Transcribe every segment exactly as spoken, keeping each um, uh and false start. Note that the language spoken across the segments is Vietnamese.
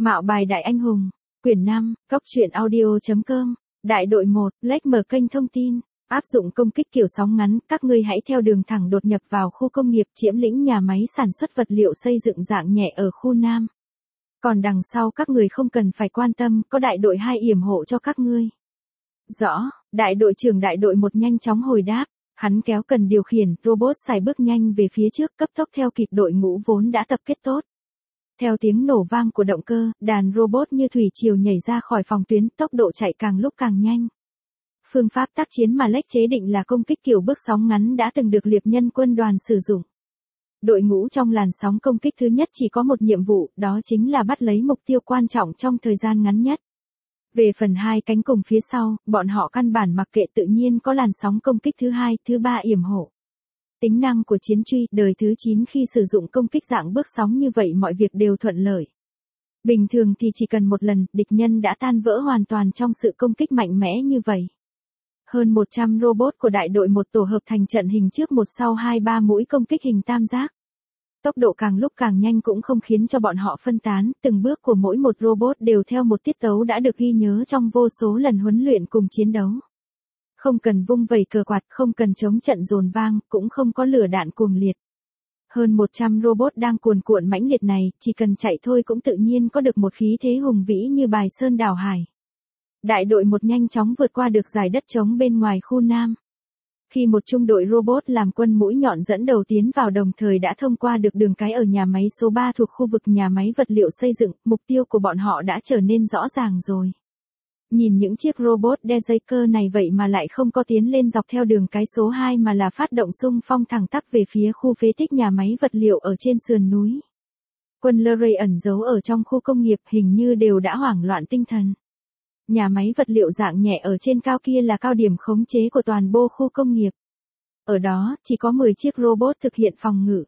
Mạo bài đại anh hùng. Quyển năm, Cốc truyện audio chấm com. Đại đội một, like mở kênh thông tin. Áp dụng công kích kiểu sóng ngắn, các ngươi hãy theo đường thẳng đột nhập vào khu công nghiệp chiếm lĩnh nhà máy sản xuất vật liệu xây dựng dạng nhẹ ở khu Nam. Còn đằng sau các người không cần phải quan tâm, có đại đội hai yểm hộ cho các ngươi. Rõ, đại đội trưởng đại đội một nhanh chóng hồi đáp. Hắn kéo cần điều khiển, robot xài bước nhanh về phía trước cấp tốc theo kịp đội ngũ vốn đã tập kết tốt. Theo tiếng nổ vang của động cơ, đàn robot như thủy triều nhảy ra khỏi phòng tuyến, tốc độ chạy càng lúc càng nhanh. Phương pháp tác chiến mà Lech chế định là công kích kiểu bước sóng ngắn đã từng được liệp nhân quân đoàn sử dụng. Đội ngũ trong làn sóng công kích thứ nhất chỉ có một nhiệm vụ, đó chính là bắt lấy mục tiêu quan trọng trong thời gian ngắn nhất. Về phần hai cánh cùng phía sau, bọn họ căn bản mặc kệ tự nhiên có làn sóng công kích thứ hai, thứ ba yểm hộ. Tính năng của chiến truy đời thứ chín khi sử dụng công kích dạng bước sóng như vậy mọi việc đều thuận lợi. Bình thường thì chỉ cần một lần, địch nhân đã tan vỡ hoàn toàn trong sự công kích mạnh mẽ như vậy. Hơn một trăm robot của đại đội một tổ hợp thành trận hình trước một sau hai ba mũi công kích hình tam giác. Tốc độ càng lúc càng nhanh cũng không khiến cho bọn họ phân tán, từng bước của mỗi một robot đều theo một tiết tấu đã được ghi nhớ trong vô số lần huấn luyện cùng chiến đấu. Không cần vung vẩy cờ quạt, không cần chống trận dồn vang, cũng không có lửa đạn cuồng liệt. Hơn một trăm robot đang cuồn cuộn mãnh liệt này, chỉ cần chạy thôi cũng tự nhiên có được một khí thế hùng vĩ như bài sơn đảo hải. Đại đội một nhanh chóng vượt qua được dải đất trống bên ngoài khu Nam. Khi một trung đội robot làm quân mũi nhọn dẫn đầu tiến vào đồng thời đã thông qua được đường cái ở nhà máy số ba thuộc khu vực nhà máy vật liệu xây dựng, mục tiêu của bọn họ đã trở nên rõ ràng rồi. Nhìn những chiếc robot đe dây cơ này vậy mà lại không có tiến lên dọc theo đường cái số hai mà là phát động xung phong thẳng tắp về phía khu phế tích nhà máy vật liệu ở trên sườn núi. Quân Luray ẩn giấu ở trong khu công nghiệp hình như đều đã hoảng loạn tinh thần. Nhà máy vật liệu dạng nhẹ ở trên cao kia là cao điểm khống chế của toàn bộ khu công nghiệp. Ở đó, chỉ có mười chiếc robot thực hiện phòng ngự.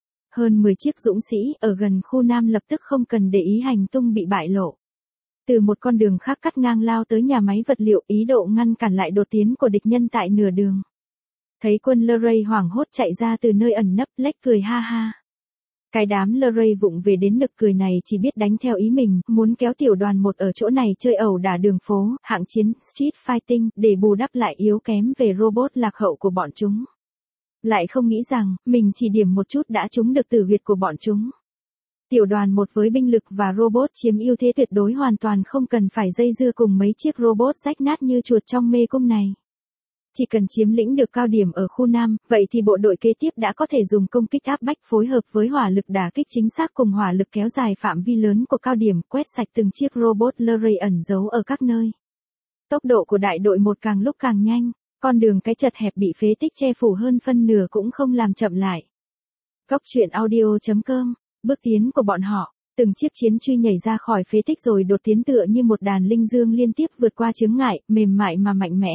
Hơn mười chiếc dũng sĩ ở gần khu Nam lập tức không cần để ý hành tung bị bại lộ. Từ một con đường khác cắt ngang lao tới nhà máy vật liệu ý đồ ngăn cản lại đột tiến của địch nhân tại nửa đường. Thấy quân Luray hoảng hốt chạy ra từ nơi ẩn nấp, Lech cười ha ha. Cái đám Luray vụng về đến nực cười này chỉ biết đánh theo ý mình, muốn kéo tiểu đoàn một ở chỗ này chơi ẩu đả đường phố, hạng chiến, street fighting, để bù đắp lại yếu kém về robot lạc hậu của bọn chúng. Lại không nghĩ rằng, mình chỉ điểm một chút đã trúng được tử huyệt của bọn chúng. Tiểu đoàn một với binh lực và robot chiếm ưu thế tuyệt đối hoàn toàn không cần phải dây dưa cùng mấy chiếc robot rách nát như chuột trong mê cung này. Chỉ cần chiếm lĩnh được cao điểm ở khu Nam, vậy thì bộ đội kế tiếp đã có thể dùng công kích áp bách phối hợp với hỏa lực đả kích chính xác cùng hỏa lực kéo dài phạm vi lớn của cao điểm, quét sạch từng chiếc robot Luray ẩn giấu ở các nơi. Tốc độ của đại đội một càng lúc càng nhanh, con đường cái chật hẹp bị phế tích che phủ hơn phân nửa cũng không làm chậm lại. Cốc truyện audio chấm com. Bước tiến của bọn họ, từng chiếc chiến truy nhảy ra khỏi phế tích rồi đột tiến tựa như một đàn linh dương liên tiếp vượt qua chướng ngại, mềm mại mà mạnh mẽ.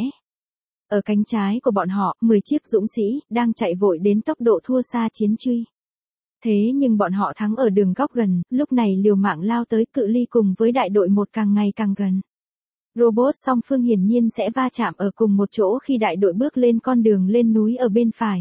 Ở cánh trái của bọn họ, mười chiếc dũng sĩ, đang chạy vội đến tốc độ thua xa chiến truy. Thế nhưng bọn họ thắng ở đường góc gần, lúc này liều mạng lao tới cự ly cùng với đại đội một càng ngày càng gần. Robot song phương hiển nhiên sẽ va chạm ở cùng một chỗ khi đại đội bước lên con đường lên núi ở bên phải.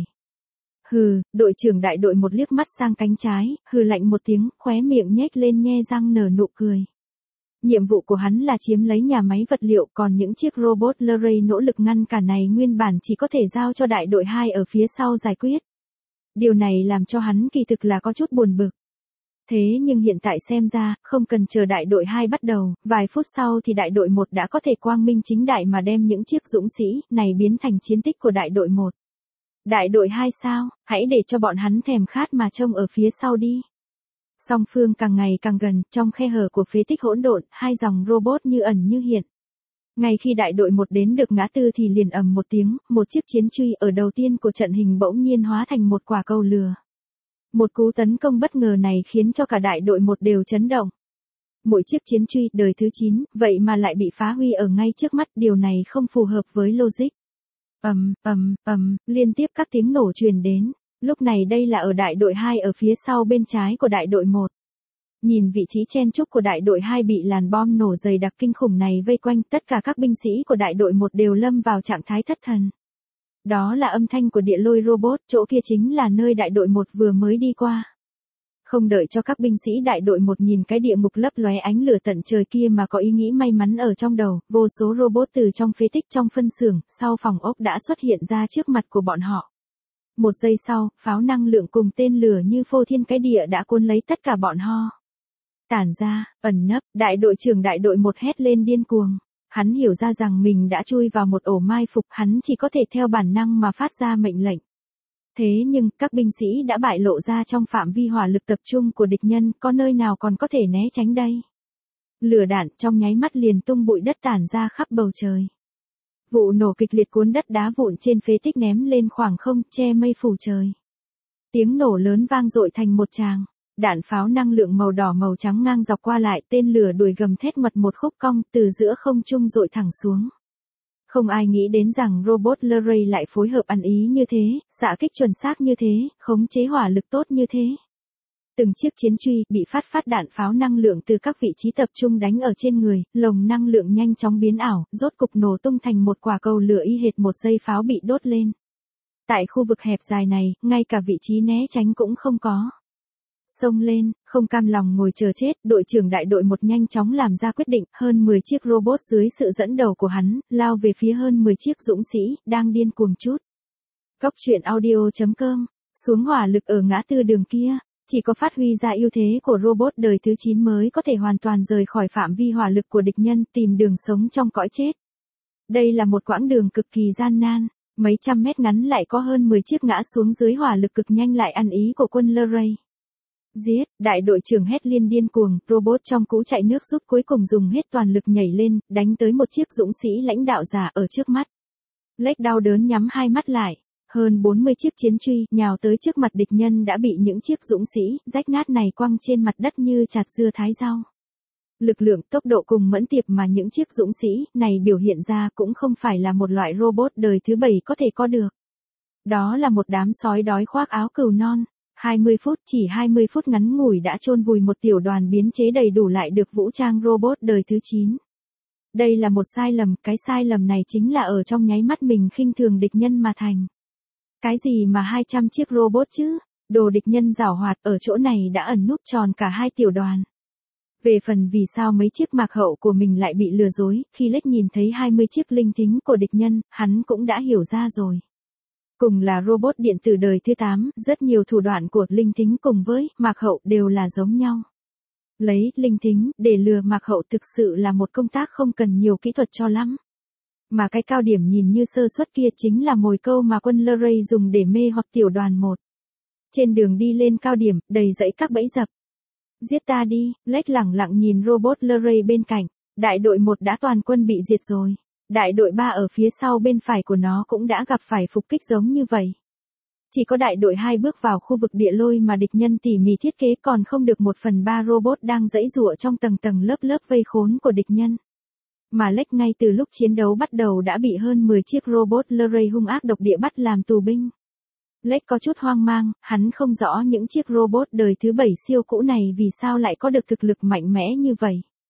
Hừ, đội trưởng đại đội một liếc mắt sang cánh trái, hừ lạnh một tiếng, khóe miệng nhếch lên nhe răng nở nụ cười. Nhiệm vụ của hắn là chiếm lấy nhà máy vật liệu, còn những chiếc robot Luray nỗ lực ngăn cản này nguyên bản chỉ có thể giao cho đại đội hai ở phía sau giải quyết. Điều này làm cho hắn kỳ thực là có chút buồn bực. Thế nhưng hiện tại xem ra, không cần chờ đại đội hai bắt đầu, vài phút sau thì đại đội một đã có thể quang minh chính đại mà đem những chiếc dũng sĩ này biến thành chiến tích của đại đội một. Đại đội hai sao, hãy để cho bọn hắn thèm khát mà trông ở phía sau đi. Song phương càng ngày càng gần, trong khe hở của phế tích hỗn độn, hai dòng robot như ẩn như hiện. Ngay khi đại đội một đến được ngã tư thì liền ầm một tiếng, một chiếc chiến truy ở đầu tiên của trận hình bỗng nhiên hóa thành một quả cầu lửa. Một cú tấn công bất ngờ này khiến cho cả đại đội một đều chấn động. Mỗi chiếc chiến truy đời thứ chín, vậy mà lại bị phá huy ở ngay trước mắt, điều này không phù hợp với logic. Ầm, ầm, ầm, liên tiếp các tiếng nổ truyền đến. Lúc này đây là ở đại đội hai ở phía sau bên trái của đại đội một. Nhìn vị trí chen chúc của đại đội hai bị làn bom nổ dày đặc kinh khủng này vây quanh, tất cả các binh sĩ của đại đội một đều lâm vào trạng thái thất thần. Đó là âm thanh của địa lôi robot, chỗ kia chính là nơi đại đội một vừa mới đi qua. Không đợi cho các binh sĩ đại đội một nhìn cái địa ngục lấp lóe ánh lửa tận trời kia mà có ý nghĩ may mắn ở trong đầu, vô số robot từ trong phế tích trong phân xưởng, sau phòng ốc đã xuất hiện ra trước mặt của bọn họ. Một giây sau, pháo năng lượng cùng tên lửa như phô thiên cái địa đã cuốn lấy tất cả bọn họ. Tản ra, ẩn nấp, đại đội trưởng đại đội một hét lên điên cuồng. Hắn hiểu ra rằng mình đã chui vào một ổ mai phục, hắn chỉ có thể theo bản năng mà phát ra mệnh lệnh. Thế nhưng, các binh sĩ đã bại lộ ra trong phạm vi hỏa lực tập trung của địch nhân, có nơi nào còn có thể né tránh đây? Lửa đạn trong nháy mắt liền tung bụi đất tản ra khắp bầu trời. Vụ nổ kịch liệt cuốn đất đá vụn trên phế tích ném lên khoảng không, che mây phủ trời. Tiếng nổ lớn vang dội thành một tràng. Đạn pháo năng lượng màu đỏ màu trắng ngang dọc qua lại, tên lửa đuổi gầm thét ngoặt một khúc cong từ giữa không trung dội thẳng xuống. Không ai nghĩ đến rằng robot Luray lại phối hợp ăn ý như thế, xạ kích chuẩn xác như thế, khống chế hỏa lực tốt như thế. Từng chiếc chiến truy bị phát phát đạn pháo năng lượng từ các vị trí tập trung đánh ở trên người, lồng năng lượng nhanh chóng biến ảo, rốt cục nổ tung thành một quả cầu lửa y hệt một dây pháo bị đốt lên. Tại khu vực hẹp dài này, ngay cả vị trí né tránh cũng không có. Xông lên, không cam lòng ngồi chờ chết, đội trưởng đại đội một nhanh chóng làm ra quyết định, hơn mười chiếc robot dưới sự dẫn đầu của hắn, lao về phía hơn mười chiếc dũng sĩ, đang điên cuồng chút. Góc truyện audio chấm com, xuống hỏa lực ở ngã tư đường kia, chỉ có phát huy ra ưu thế của robot đời thứ chín mới có thể hoàn toàn rời khỏi phạm vi hỏa lực của địch nhân, tìm đường sống trong cõi chết. Đây là một quãng đường cực kỳ gian nan, mấy trăm mét ngắn lại có hơn mười chiếc ngã xuống dưới hỏa lực cực nhanh lại ăn ý của quân Luray. Giết, đại đội trưởng hét liên điên cuồng, robot trong cũ chạy nước rút cuối cùng dùng hết toàn lực nhảy lên, đánh tới một chiếc dũng sĩ lãnh đạo giả ở trước mắt. Lách đau đớn nhắm hai mắt lại, hơn bốn mươi chiếc chiến truy nhào tới trước mặt địch nhân đã bị những chiếc dũng sĩ rách nát này quăng trên mặt đất như chặt dưa thái rau. Lực lượng, tốc độ cùng mẫn tiệp mà những chiếc dũng sĩ này biểu hiện ra cũng không phải là một loại robot đời thứ bảy có thể có được. Đó là một đám sói đói khoác áo cừu non. hai mươi phút, chỉ hai mươi phút ngắn ngủi đã chôn vùi một tiểu đoàn biến chế đầy đủ lại được vũ trang robot đời thứ chín. Đây là một sai lầm, cái sai lầm này chính là ở trong nháy mắt mình khinh thường địch nhân mà thành. Cái gì mà hai trăm chiếc robot chứ? Đồ địch nhân giảo hoạt ở chỗ này đã ẩn núp tròn cả hai tiểu đoàn. Về phần vì sao mấy chiếc mạc hậu của mình lại bị lừa dối, khi Lech nhìn thấy hai mươi chiếc linh thính của địch nhân, hắn cũng đã hiểu ra rồi. Cùng là robot điện tử đời thứ tám, rất nhiều thủ đoạn của linh thính cùng với mạc hậu đều là giống nhau. Lấy linh thính để lừa mạc hậu thực sự là một công tác không cần nhiều kỹ thuật cho lắm. Mà cái cao điểm nhìn như sơ suất kia chính là mồi câu mà quân Luray dùng để mê hoặc tiểu đoàn một. Trên đường đi lên cao điểm, đầy dãy các bẫy dập. Giết ta đi, Lech lẳng lặng nhìn robot Luray bên cạnh, đại đội một đã toàn quân bị diệt rồi. Đại đội ba ở phía sau bên phải của nó cũng đã gặp phải phục kích giống như vậy. Chỉ có đại đội hai bước vào khu vực địa lôi mà địch nhân tỉ mỉ thiết kế còn không được một phần ba robot đang giãy giụa trong tầng tầng lớp lớp vây khốn của địch nhân. Mà Lech ngay từ lúc chiến đấu bắt đầu đã bị hơn mười chiếc robot Luray hung ác độc địa bắt làm tù binh. Lech có chút hoang mang, hắn không rõ những chiếc robot đời thứ bảy siêu cũ này vì sao lại có được thực lực mạnh mẽ như vậy.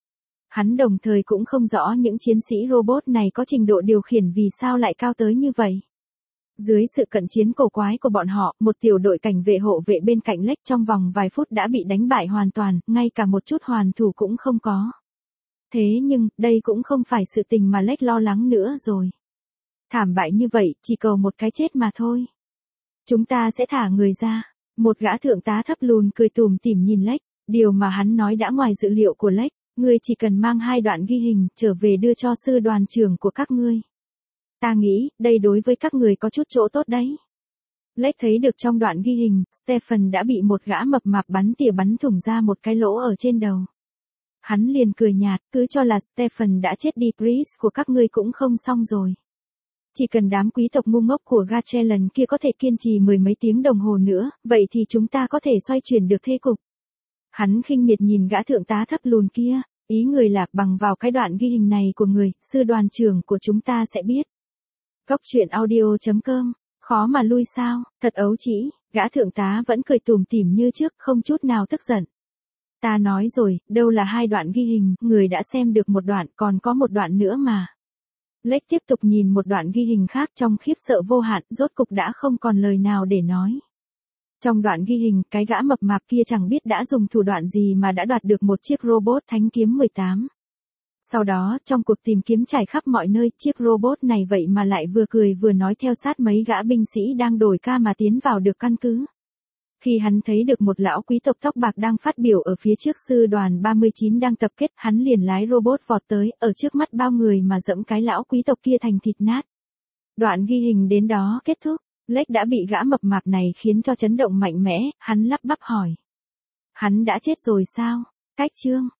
Hắn đồng thời cũng không rõ những chiến sĩ robot này có trình độ điều khiển vì sao lại cao tới như vậy. Dưới sự cận chiến cổ quái của bọn họ, một tiểu đội cảnh vệ hộ vệ bên cạnh Lech trong vòng vài phút đã bị đánh bại hoàn toàn, ngay cả một chút hoàn thủ cũng không có. Thế nhưng, đây cũng không phải sự tình mà Lech lo lắng nữa rồi. Thảm bại như vậy, chỉ cầu một cái chết mà thôi. Chúng ta sẽ thả người ra. Một gã thượng tá thấp lùn cười tủm tỉm nhìn Lech, điều mà hắn nói đã ngoài dự liệu của Lech. Ngươi chỉ cần mang hai đoạn ghi hình, trở về đưa cho sư đoàn trưởng của các ngươi. Ta nghĩ, đây đối với các người có chút chỗ tốt đấy. Lech thấy được trong đoạn ghi hình, Stephen đã bị một gã mập mạp bắn tỉa bắn thủng ra một cái lỗ ở trên đầu. Hắn liền cười nhạt, cứ cho là Stephen đã chết đi, Chris của các ngươi cũng không xong rồi. Chỉ cần đám quý tộc ngu ngốc của Gatchelan kia có thể kiên trì mười mấy tiếng đồng hồ nữa, vậy thì chúng ta có thể xoay chuyển được thế cục. Hắn khinh miệt nhìn gã thượng tá thấp lùn kia, ý người là bằng vào cái đoạn ghi hình này của người, sư đoàn trưởng của chúng ta sẽ biết. Góc truyện audio chấm com, khó mà lui sao, thật ấu trĩ, gã thượng tá vẫn cười tủm tỉm như trước, không chút nào tức giận. Ta nói rồi, đâu là hai đoạn ghi hình, người đã xem được một đoạn, còn có một đoạn nữa mà. Lech tiếp tục nhìn một đoạn ghi hình khác trong khiếp sợ vô hạn, rốt cục đã không còn lời nào để nói. Trong đoạn ghi hình, cái gã mập mạp kia chẳng biết đã dùng thủ đoạn gì mà đã đoạt được một chiếc robot thánh kiếm mười tám. Sau đó, trong cuộc tìm kiếm trải khắp mọi nơi, chiếc robot này vậy mà lại vừa cười vừa nói theo sát mấy gã binh sĩ đang đổi ca mà tiến vào được căn cứ. Khi hắn thấy được một lão quý tộc tóc bạc đang phát biểu ở phía trước sư đoàn ba mươi chín đang tập kết, hắn liền lái robot vọt tới, ở trước mắt bao người mà dẫm cái lão quý tộc kia thành thịt nát. Đoạn ghi hình đến đó kết thúc, Lex đã bị gã mập mạp này khiến cho chấn động mạnh mẽ, hắn lắp bắp hỏi. Hắn đã chết rồi sao? Cách chương